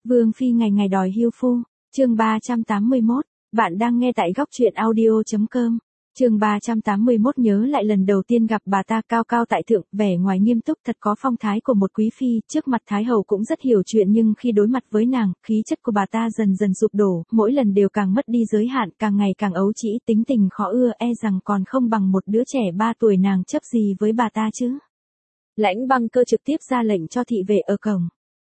Vương phi ngày ngày đòi hiêu phu, chương 381, bạn đang nghe tại góc truyện audio.com. Chương 381 nhớ lại lần đầu tiên gặp bà ta cao cao tại thượng, vẻ ngoài nghiêm túc thật có phong thái của một quý phi, trước mặt Thái hậu cũng rất hiểu chuyện nhưng khi đối mặt với nàng, khí chất của bà ta dần dần sụp đổ, mỗi lần đều càng mất đi giới hạn, càng ngày càng ấu trĩ, tính tình khó ưa, e rằng còn không bằng một đứa trẻ 3 tuổi, nàng chấp gì với bà ta chứ. Lãnh Băng Cơ trực tiếp ra lệnh cho thị vệ ở cổng.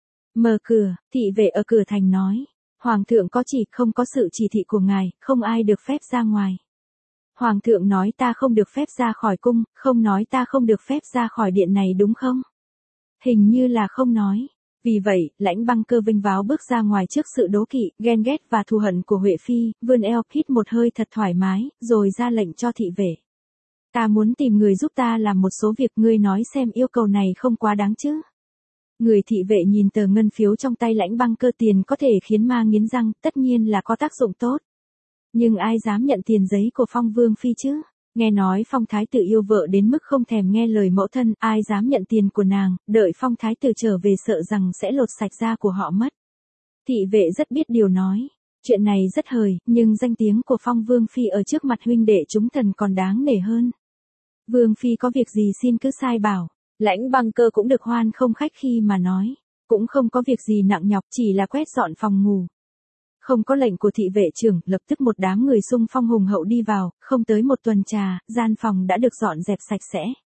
Mở cửa, thị vệ ở cửa thành nói. Hoàng thượng có chỉ, không có sự chỉ thị của ngài, không ai được phép ra ngoài. Hoàng thượng nói ta không được phép ra khỏi cung, không nói ta không được phép ra khỏi điện này đúng không? Hình như là không nói. Vì vậy, Lãnh Băng Cơ vinh váo bước ra ngoài trước sự đố kỵ, ghen ghét và thù hận của Huệ Phi, vươn eo, hít một hơi thật thoải mái, rồi ra lệnh cho thị vệ. Ta muốn tìm người giúp ta làm một số việc, ngươi nói xem yêu cầu này không quá đáng chứ? Người thị vệ nhìn tờ ngân phiếu trong tay Lãnh Băng Cơ, tiền có thể khiến ma nghiến răng, tất nhiên là có tác dụng tốt. Nhưng ai dám nhận tiền giấy của Phong Vương Phi chứ? Nghe nói Phong Thái tử yêu vợ đến mức không thèm nghe lời mẫu thân, ai dám nhận tiền của nàng, đợi Phong Thái tử trở về sợ rằng sẽ lột sạch da của họ mất. Thị vệ rất biết điều nói. Chuyện này rất hời, nhưng danh tiếng của Phong Vương Phi ở trước mặt huynh đệ chúng thần còn đáng nể hơn. Vương Phi có việc gì xin cứ sai bảo. Lãnh Băng Cơ cũng được hoan không khách khi mà nói. Cũng không có việc gì nặng nhọc, chỉ là quét dọn phòng ngủ. Không có lệnh của thị vệ trưởng, lập tức một đám người xung phong hùng hậu đi vào, không tới một tuần trà, gian phòng đã được dọn dẹp sạch sẽ.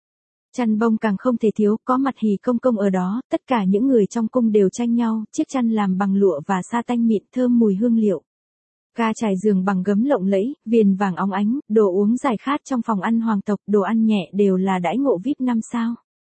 Chăn bông càng không thể thiếu, có mặt Hỉ công công ở đó, tất cả những người trong cung đều tranh nhau, chiếc chăn làm bằng lụa và sa tanh mịn thơm mùi hương liệu. Ga trải giường bằng gấm lộng lẫy, viền vàng óng ánh, đồ uống giải khát trong phòng ăn hoàng tộc, đồ ăn nhẹ đều là đãi ngộ VIP 5 sao.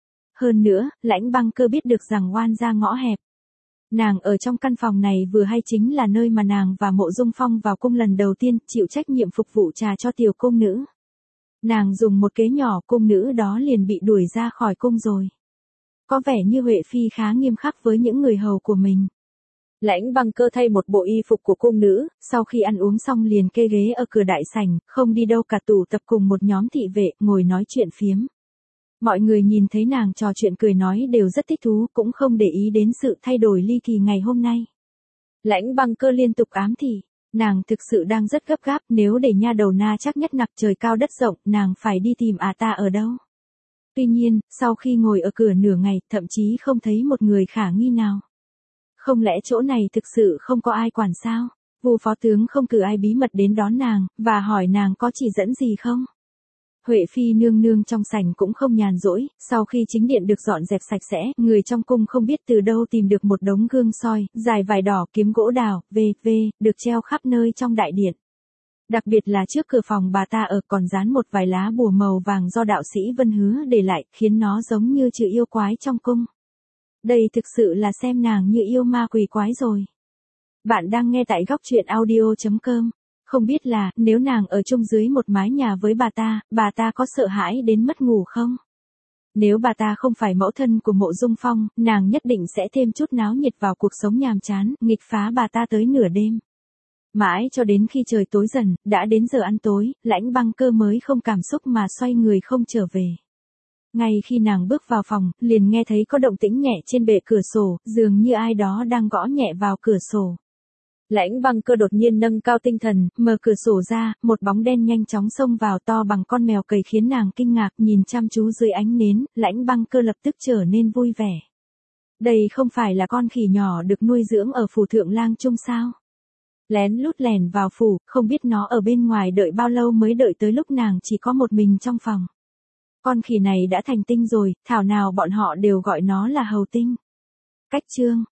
Hơn nữa, Lãnh Băng Cơ biết được rằng oan gia ngõ hẹp. Nàng ở trong căn phòng này vừa hay chính là nơi mà nàng và Mộ Dung Phong vào cung lần đầu tiên, chịu trách nhiệm phục vụ trà cho tiểu cung nữ. Nàng dùng một kế nhỏ, cung nữ đó liền bị đuổi ra khỏi cung rồi. Có vẻ như Huệ Phi khá nghiêm khắc với những người hầu của mình. Lãnh Băng Cơ thay một bộ y phục của cung nữ, sau khi ăn uống xong liền kê ghế ở cửa đại sảnh, không đi đâu cả, tụ tập cùng một nhóm thị vệ, ngồi nói chuyện phiếm. Mọi người nhìn thấy nàng trò chuyện cười nói đều rất thích thú, cũng không để ý đến sự thay đổi ly kỳ ngày hôm nay. Lãnh Băng Cơ liên tục ám thị, nàng thực sự đang rất gấp gáp, nếu để nha đầu Na Chắc Nhất nặc trời cao đất rộng, nàng phải đi tìm ta ở đâu. Tuy nhiên, sau khi ngồi ở cửa nửa ngày, thậm chí không thấy một người khả nghi nào. Không lẽ chỗ này thực sự không có ai quản sao? Vu phó tướng không cử ai bí mật đến đón nàng, và hỏi nàng có chỉ dẫn gì không? Huệ Phi nương nương trong sảnh cũng không nhàn rỗi, sau khi chính điện được dọn dẹp sạch sẽ, người trong cung không biết từ đâu tìm được một đống gương soi, dài vải đỏ, kiếm gỗ đào, được treo khắp nơi trong đại điện. Đặc biệt là trước cửa phòng bà ta ở còn dán một vài lá bùa màu vàng do đạo sĩ Vân Hứa để lại, khiến nó giống như chữ yêu quái trong cung. Đây thực sự là xem nàng như yêu ma quỷ quái rồi. Bạn đang nghe tại góc truyện audio.com. Không biết là, nếu nàng ở chung dưới một mái nhà với bà ta có sợ hãi đến mất ngủ không? Nếu bà ta không phải mẫu thân của Mộ Dung Phong, nàng nhất định sẽ thêm chút náo nhiệt vào cuộc sống nhàm chán, nghịch phá bà ta tới nửa đêm. Mãi cho đến khi trời tối dần, đã đến giờ ăn tối, Lãnh Băng Cơ mới không cảm xúc mà xoay người không trở về. Ngay khi nàng bước vào phòng, liền nghe thấy có động tĩnh nhẹ trên bệ cửa sổ, dường như ai đó đang gõ nhẹ vào cửa sổ. Lãnh Băng Cơ đột nhiên nâng cao tinh thần, mở cửa sổ ra, một bóng đen nhanh chóng xông vào to bằng con mèo cầy khiến nàng kinh ngạc, nhìn chăm chú dưới ánh nến, Lãnh Băng Cơ lập tức trở nên vui vẻ. Đây không phải là con khỉ nhỏ được nuôi dưỡng ở phủ Thượng Lang Trung sao? Lén lút lẻn vào phủ, không biết nó ở bên ngoài đợi bao lâu mới đợi tới lúc nàng chỉ có một mình trong phòng. Con khỉ này đã thành tinh rồi, thảo nào bọn họ đều gọi nó là hầu tinh. Cách chương